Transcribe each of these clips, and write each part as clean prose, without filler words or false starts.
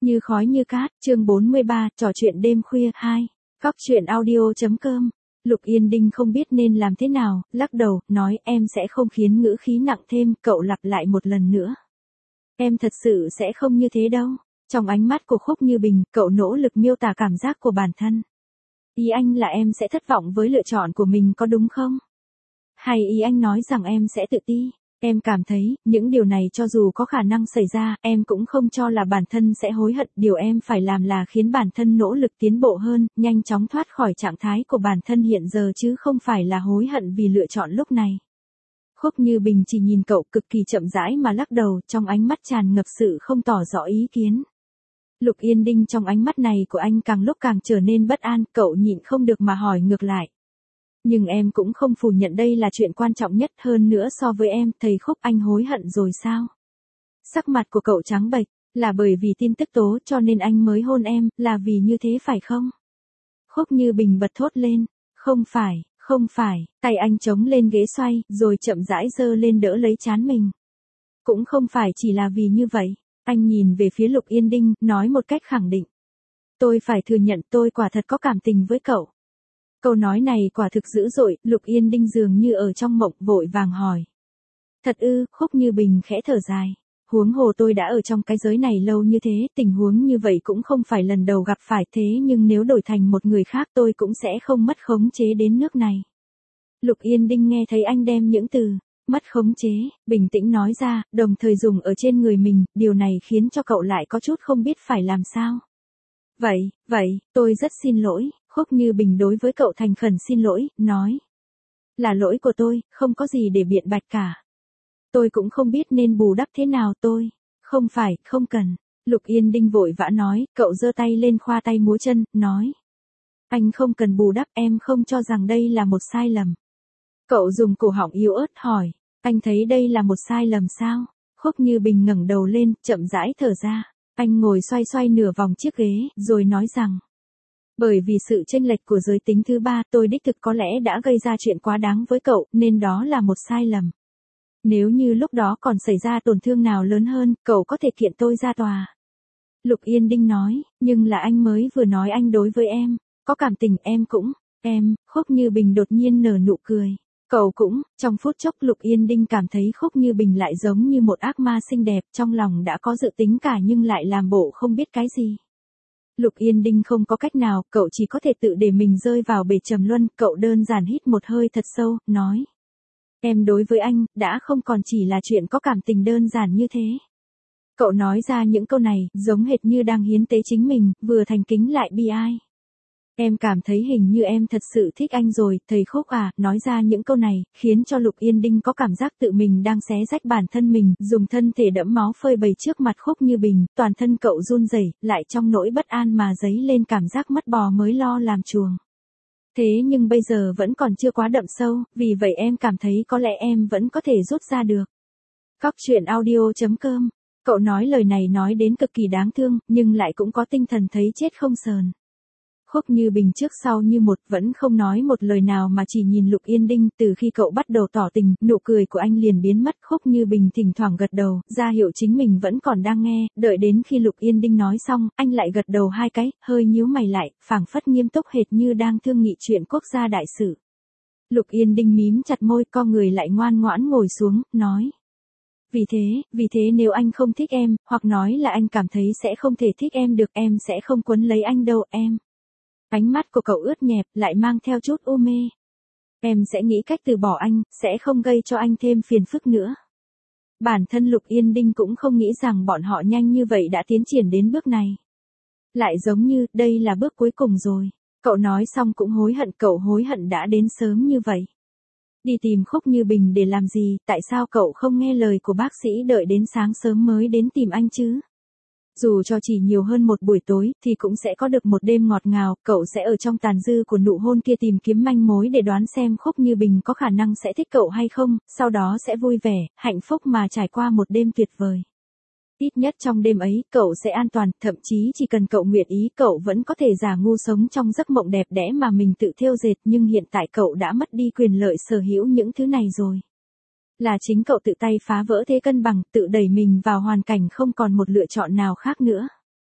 Như khói như cát, chương 43, trò chuyện đêm khuya 2. Cóc truyện audio.com. Lục Yên Đinh không biết nên làm thế nào, lắc đầu, nói em sẽ không khiến ngữ khí nặng thêm, cậu lặp lại một lần nữa. Em thật sự sẽ không như thế đâu. Trong ánh mắt của Khúc Như Bình, cậu nỗ lực miêu tả cảm giác của bản thân. Ý anh là em sẽ thất vọng với lựa chọn của mình có đúng không? Hay ý anh nói rằng em sẽ tự ti? Em cảm thấy, những điều này cho dù có khả năng xảy ra, em cũng không cho là bản thân sẽ hối hận. Điều em phải làm là khiến bản thân nỗ lực tiến bộ hơn, nhanh chóng thoát khỏi trạng thái của bản thân hiện giờ chứ không phải là hối hận vì lựa chọn lúc này. Khúc Như Bình chỉ nhìn cậu cực kỳ chậm rãi mà lắc đầu, trong ánh mắt tràn ngập sự không tỏ rõ ý kiến. Lục Yên Đinh trong ánh mắt này của anh càng lúc càng trở nên bất an, cậu nhịn không được mà hỏi ngược lại. Nhưng em cũng không phủ nhận đây là chuyện quan trọng nhất, hơn nữa so với em, thầy Khúc, anh hối hận rồi sao? Sắc mặt của cậu trắng bệch, là bởi vì tin tức tố cho nên anh mới hôn em, là vì như thế phải không? Khúc Như Bình bật thốt lên, không phải, tay anh chống lên ghế xoay, rồi chậm rãi giơ lên đỡ lấy trán mình. Cũng không phải chỉ là vì như vậy, anh nhìn về phía Lục Yên Đinh, nói một cách khẳng định. Tôi phải thừa nhận tôi quả thật có cảm tình với cậu. Câu nói này quả thực dữ dội, Lục Yên Đinh dường như ở trong mộng, vội vàng hỏi. Thật ư? Khúc Như Bình khẽ thở dài. Huống hồ tôi đã ở trong cái giới này lâu như thế, tình huống như vậy cũng không phải lần đầu gặp phải, thế nhưng nếu đổi thành một người khác tôi cũng sẽ không mất khống chế đến nước này. Lục Yên Đinh nghe thấy anh đem những từ mất khống chế, bình tĩnh nói ra, đồng thời dùng ở trên người mình, điều này khiến cho cậu lại có chút không biết phải làm sao. Vậy, tôi rất xin lỗi. Khúc Như Bình đối với cậu thành khẩn xin lỗi, nói. Là lỗi của tôi, không có gì để biện bạch cả. Tôi cũng không biết nên bù đắp thế nào tôi. Không cần. Lục Yên Đinh vội vã nói, cậu giơ tay lên khoa tay múa chân, nói. Anh không cần bù đắp, em không cho rằng đây là một sai lầm. Cậu dùng cổ họng yếu ớt hỏi, anh thấy đây là một sai lầm sao? Khúc Như Bình ngẩng đầu lên, chậm rãi thở ra. Anh ngồi xoay nửa vòng chiếc ghế, rồi nói rằng. Bởi vì sự chênh lệch của giới tính thứ ba, tôi đích thực có lẽ đã gây ra chuyện quá đáng với cậu, nên đó là một sai lầm. Nếu như lúc đó còn xảy ra tổn thương nào lớn hơn, cậu có thể kiện tôi ra tòa. Lục Yên Đinh nói, nhưng là anh mới vừa nói anh đối với em, có cảm tình em cũng, Khúc Như Bình đột nhiên nở nụ cười. Cậu cũng, trong phút chốc Lục Yên Đinh cảm thấy Khúc Như Bình lại giống như một ác ma xinh đẹp, trong lòng đã có dự tính cả nhưng lại làm bộ không biết cái gì. Lục Yên Đinh không có cách nào, cậu chỉ có thể tự để mình rơi vào bể trầm luân, cậu đơn giản hít một hơi thật sâu, nói. Em đối với anh, đã không còn chỉ là chuyện có cảm tình đơn giản như thế. Cậu nói ra những câu này, giống hệt như đang hiến tế chính mình, vừa thành kính lại bi ai. Em cảm thấy hình như em thật sự thích anh rồi, thầy Khúc à, nói ra những câu này, khiến cho Lục Yên Đinh có cảm giác tự mình đang xé rách bản thân mình, dùng thân thể đẫm máu phơi bày trước mặt Khúc Như Bình, toàn thân cậu run rẩy, lại trong nỗi bất an mà dấy lên cảm giác mất bò mới lo làm chuồng. Thế nhưng bây giờ vẫn còn chưa quá đậm sâu, vì vậy em cảm thấy có lẽ em vẫn có thể rút ra được. Cóc truyện audio.com. Cậu nói lời này nói đến cực kỳ đáng thương, nhưng lại cũng có tinh thần thấy chết không sờn. Khúc Như Bình trước sau như một vẫn không nói một lời nào mà chỉ nhìn Lục Yên Đinh, từ khi cậu bắt đầu tỏ tình, nụ cười của anh liền biến mất. Khúc Như Bình thỉnh thoảng gật đầu, ra hiệu chính mình vẫn còn đang nghe, đợi đến khi Lục Yên Đinh nói xong, anh lại gật đầu hai cái, hơi nhíu mày lại, phảng phất nghiêm túc hệt như đang thương nghị chuyện quốc gia đại sự. Lục Yên Đinh mím chặt môi, co người lại ngoan ngoãn ngồi xuống, nói. Vì thế nếu anh không thích em, hoặc nói là anh cảm thấy sẽ không thể thích em được, em sẽ không quấn lấy anh đâu, em. Ánh mắt của cậu ướt nhẹp, lại mang theo chút u mê. Em sẽ nghĩ cách từ bỏ anh, sẽ không gây cho anh thêm phiền phức nữa. Bản thân Lục Yên Đinh cũng không nghĩ rằng bọn họ nhanh như vậy đã tiến triển đến bước này. Lại giống như, đây là bước cuối cùng rồi. Cậu nói xong cũng cậu hối hận đã đến sớm như vậy. Đi tìm Khúc Như Bình để làm gì, tại sao cậu không nghe lời của bác sĩ đợi đến sáng sớm mới đến tìm anh chứ? Dù cho chỉ nhiều hơn một buổi tối, thì cũng sẽ có được một đêm ngọt ngào, cậu sẽ ở trong tàn dư của nụ hôn kia tìm kiếm manh mối để đoán xem Khúc Như Bình có khả năng sẽ thích cậu hay không, sau đó sẽ vui vẻ, hạnh phúc mà trải qua một đêm tuyệt vời. Ít nhất trong đêm ấy, cậu sẽ an toàn, thậm chí chỉ cần cậu nguyện ý, cậu vẫn có thể giả ngu sống trong giấc mộng đẹp đẽ mà mình tự thêu dệt, nhưng hiện tại cậu đã mất đi quyền lợi sở hữu những thứ này rồi. Là chính cậu tự tay phá vỡ thế cân bằng, tự đẩy mình vào hoàn cảnh không còn một lựa chọn nào khác nữa.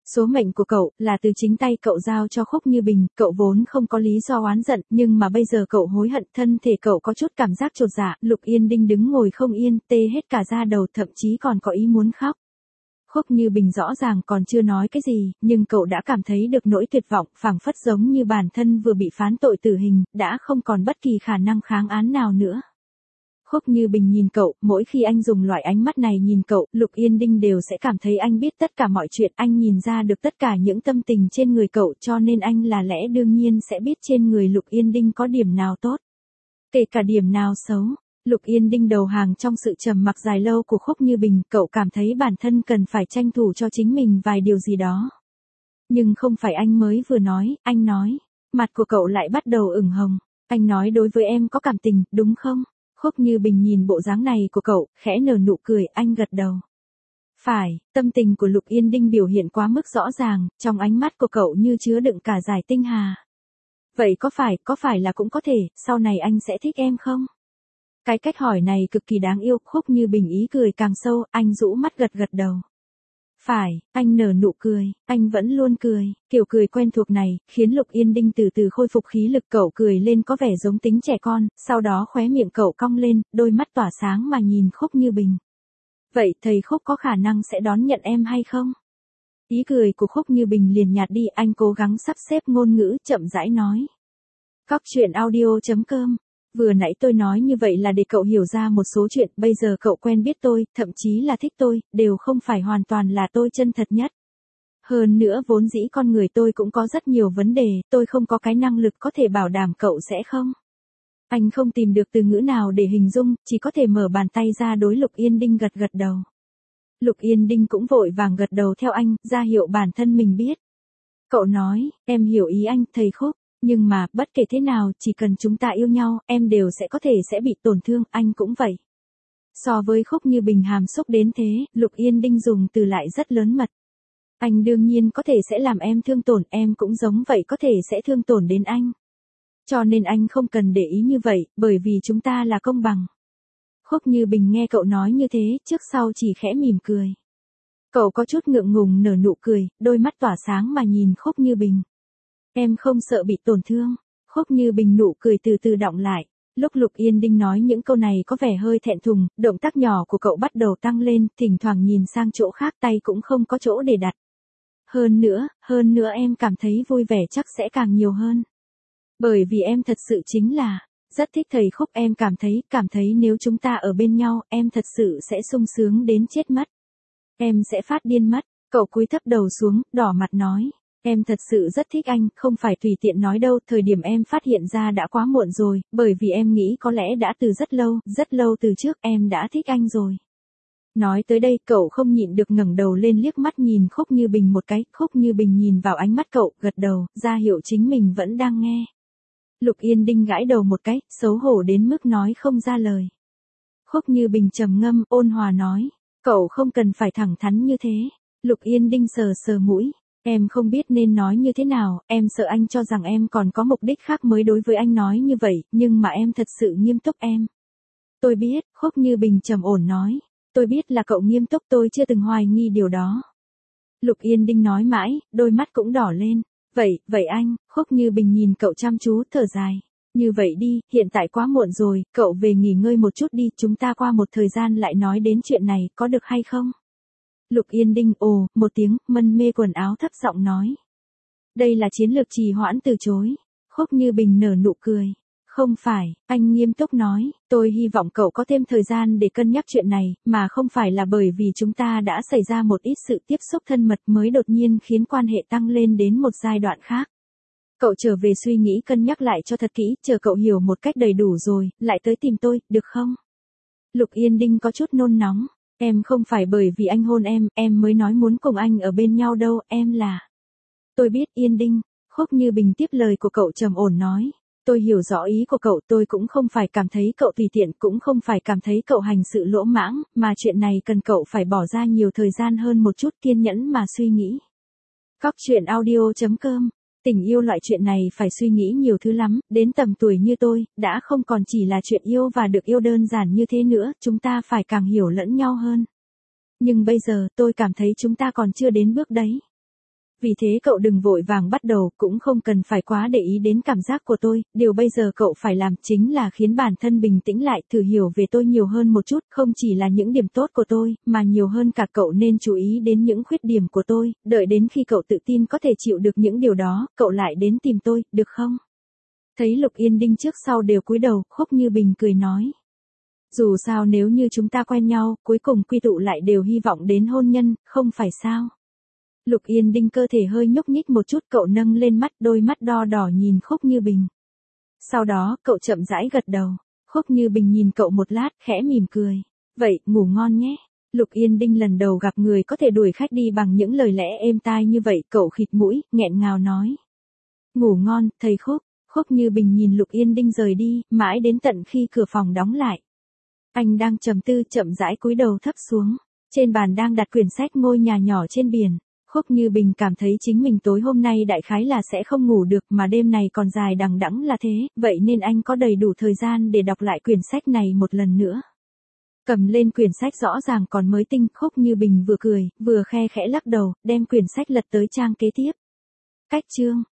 Số mệnh của cậu là từ chính tay cậu giao cho Khúc Như Bình, cậu vốn không có lý do oán giận, nhưng mà bây giờ cậu hối hận, thân thể cậu có chút cảm giác chột dạ, Lục Yên Đinh đứng ngồi không yên, tê hết cả da đầu, thậm chí còn có ý muốn khóc. Khúc Như Bình rõ ràng còn chưa nói cái gì, nhưng cậu đã cảm thấy được nỗi tuyệt vọng, phảng phất giống như bản thân vừa bị phán tội tử hình, đã không còn bất kỳ khả năng kháng án nào nữa. Khúc Như Bình nhìn cậu, mỗi khi anh dùng loại ánh mắt này nhìn cậu, Lục Yên Đinh đều sẽ cảm thấy anh biết tất cả mọi chuyện, anh nhìn ra được tất cả những tâm tình trên người cậu, cho nên anh là lẽ đương nhiên sẽ biết trên người Lục Yên Đinh có điểm nào tốt, kể cả điểm nào xấu. Lục Yên Đinh đầu hàng trong sự trầm mặc dài lâu của Khúc Như Bình, cậu cảm thấy bản thân cần phải tranh thủ cho chính mình vài điều gì đó. Nhưng không phải anh mới vừa nói, anh nói. Mặt của cậu lại bắt đầu ửng hồng. Anh nói đối với em có cảm tình, đúng không? Khúc Như Bình nhìn bộ dáng này của cậu, khẽ nở nụ cười, anh gật đầu. Phải, tâm tình của Lục Yên Đinh biểu hiện quá mức rõ ràng, trong ánh mắt của cậu như chứa đựng cả dải tinh hà. Vậy có phải là cũng có thể, sau này anh sẽ thích em không? Cái cách hỏi này cực kỳ đáng yêu, Khúc Như Bình ý cười càng sâu, anh rũ mắt gật gật đầu. Phải, anh nở nụ cười, anh vẫn luôn cười, kiểu cười quen thuộc này, khiến Lục Yên Đinh từ từ khôi phục khí lực, cậu cười lên có vẻ giống tính trẻ con, sau đó khóe miệng cậu cong lên, đôi mắt tỏa sáng mà nhìn Khúc Như Bình. Vậy thầy Khúc có khả năng sẽ đón nhận em hay không? Ý cười của Khúc Như Bình liền nhạt đi, anh cố gắng sắp xếp ngôn ngữ, chậm rãi nói. Cóc truyện audio.com. Vừa nãy tôi nói như vậy là để cậu hiểu ra một số chuyện, bây giờ cậu quen biết tôi, thậm chí là thích tôi, đều không phải hoàn toàn là tôi chân thật nhất. Hơn nữa vốn dĩ con người tôi cũng có rất nhiều vấn đề, tôi không có cái năng lực có thể bảo đảm cậu sẽ không. Anh không tìm được từ ngữ nào để hình dung, chỉ có thể mở bàn tay ra đối Lục Yên Đinh gật gật đầu. Lục Yên Đinh cũng vội vàng gật đầu theo anh, ra hiệu bản thân mình biết. Cậu nói, em hiểu ý anh, thầy Khúc. Nhưng mà, bất kể thế nào, chỉ cần chúng ta yêu nhau, em đều sẽ có thể sẽ bị tổn thương, anh cũng vậy. So với Khúc Như Bình hàm xúc đến thế, Lục Yên Đinh dùng từ lại rất lớn mật. Anh đương nhiên có thể sẽ làm em thương tổn, em cũng giống vậy có thể sẽ thương tổn đến anh. Cho nên anh không cần để ý như vậy, bởi vì chúng ta là công bằng. Khúc Như Bình nghe cậu nói như thế, trước sau chỉ khẽ mỉm cười. Cậu có chút ngượng ngùng nở nụ cười, đôi mắt tỏa sáng mà nhìn Khúc Như Bình. Em không sợ bị tổn thương. Khúc Như Bình nụ cười từ từ đọng lại. Lúc Lục Yên Đinh nói những câu này có vẻ hơi thẹn thùng, động tác nhỏ của cậu bắt đầu tăng lên, thỉnh thoảng nhìn sang chỗ khác, tay cũng không có chỗ để đặt. Hơn nữa em cảm thấy vui vẻ chắc sẽ càng nhiều hơn. Bởi vì em thật sự chính là, rất thích thầy Khúc, em cảm thấy nếu chúng ta ở bên nhau, em thật sự sẽ sung sướng đến chết mất. Em sẽ phát điên mất. Cậu cúi thấp đầu xuống, đỏ mặt nói. Em thật sự rất thích anh, không phải tùy tiện nói đâu, thời điểm em phát hiện ra đã quá muộn rồi, bởi vì em nghĩ có lẽ đã từ rất lâu từ trước em đã thích anh rồi. Nói tới đây, cậu không nhịn được ngẩng đầu lên liếc mắt nhìn Khúc Như Bình một cái, Khúc Như Bình nhìn vào ánh mắt cậu, gật đầu, ra hiệu chính mình vẫn đang nghe. Lục Yên Đinh gãi đầu một cái, xấu hổ đến mức nói không ra lời. Khúc Như Bình trầm ngâm, ôn hòa nói, cậu không cần phải thẳng thắn như thế. Lục Yên Đinh sờ sờ mũi. Em không biết nên nói như thế nào, em sợ anh cho rằng em còn có mục đích khác mới đối với anh nói như vậy, nhưng mà em thật sự nghiêm túc em. Tôi biết, Khúc Như Bình trầm ổn nói. Tôi biết là cậu nghiêm túc, tôi chưa từng hoài nghi điều đó. Lục Yên Đinh nói mãi, đôi mắt cũng đỏ lên. Vậy anh, Khúc Như Bình nhìn cậu chăm chú, thở dài. Như vậy đi, hiện tại quá muộn rồi, cậu về nghỉ ngơi một chút đi, chúng ta qua một thời gian lại nói đến chuyện này, có được hay không? Lục Yên Đinh ồ, một tiếng, mân mê quần áo thấp giọng nói. Đây là chiến lược trì hoãn từ chối. Khúc Như Bình nở nụ cười. Không phải, anh nghiêm túc nói, tôi hy vọng cậu có thêm thời gian để cân nhắc chuyện này, mà không phải là bởi vì chúng ta đã xảy ra một ít sự tiếp xúc thân mật mới đột nhiên khiến quan hệ tăng lên đến một giai đoạn khác. Cậu trở về suy nghĩ cân nhắc lại cho thật kỹ, chờ cậu hiểu một cách đầy đủ rồi, lại tới tìm tôi, được không? Lục Yên Đinh có chút nôn nóng. Em không phải bởi vì anh hôn em mới nói muốn cùng anh ở bên nhau đâu, em là. Tôi biết Yên Đinh. Khúc Như Bình tiếp lời của cậu trầm ổn nói. Tôi hiểu rõ ý của cậu, tôi cũng không phải cảm thấy cậu tùy tiện, cũng không phải cảm thấy cậu hành sự lỗ mãng, mà chuyện này cần cậu phải bỏ ra nhiều thời gian hơn một chút, kiên nhẫn mà suy nghĩ. Cóc truyện audio.com. Tình yêu loại chuyện này phải suy nghĩ nhiều thứ lắm, đến tầm tuổi như tôi, đã không còn chỉ là chuyện yêu và được yêu đơn giản như thế nữa, chúng ta phải càng hiểu lẫn nhau hơn. Nhưng bây giờ, tôi cảm thấy chúng ta còn chưa đến bước đấy. Vì thế cậu đừng vội vàng bắt đầu, cũng không cần phải quá để ý đến cảm giác của tôi, điều bây giờ cậu phải làm chính là khiến bản thân bình tĩnh lại, thử hiểu về tôi nhiều hơn một chút, không chỉ là những điểm tốt của tôi, mà nhiều hơn cả cậu nên chú ý đến những khuyết điểm của tôi, đợi đến khi cậu tự tin có thể chịu được những điều đó, cậu lại đến tìm tôi, được không? Thấy Lục Yên Đinh trước sau đều cúi đầu, Khúc Như Bình cười nói. Dù sao nếu như chúng ta quen nhau, cuối cùng quy tụ lại đều hy vọng đến hôn nhân, không phải sao? Lục Yên Đinh cơ thể hơi nhúc nhích một chút, cậu nâng lên mắt, đôi mắt đo đỏ nhìn Khúc Như Bình. Sau đó, cậu chậm rãi gật đầu. Khúc Như Bình nhìn cậu một lát, khẽ mỉm cười. Vậy, ngủ ngon nhé. Lục Yên Đinh lần đầu gặp người có thể đuổi khách đi bằng những lời lẽ êm tai như vậy, cậu khịt mũi, nghẹn ngào nói. Ngủ ngon, thầy Khúc. Khúc Như Bình nhìn Lục Yên Đinh rời đi, mãi đến tận khi cửa phòng đóng lại. Anh đang trầm tư, chậm rãi cúi đầu thấp xuống. Trên bàn đang đặt quyển sách Ngôi nhà nhỏ trên biển. Khúc Như Bình cảm thấy chính mình tối hôm nay đại khái là sẽ không ngủ được, mà đêm này còn dài đằng đẵng là thế, vậy nên anh có đầy đủ thời gian để đọc lại quyển sách này một lần nữa. Cầm lên quyển sách rõ ràng còn mới tinh, Khúc Như Bình vừa cười, vừa khe khẽ lắc đầu, đem quyển sách lật tới trang kế tiếp. Cách chương